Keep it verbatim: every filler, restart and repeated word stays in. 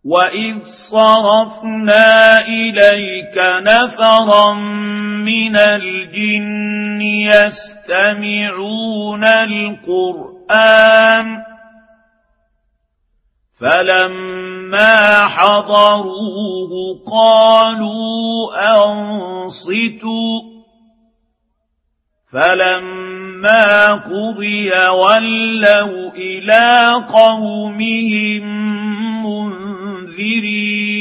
وَإِذْ صَرَفْنَا إِلَيْكَ نَفَرًا مِنَ الْجِنِّ يَسْتَمِعُونَ الْقُرْآنَ فَلَمَّا حَضَرُوهُ قَالُوا أَنصِتُوا فَلَمَّا قُضِيَ وَلَّوْا إِلَىٰ قَوْمِهِم مُّنذِرِينَ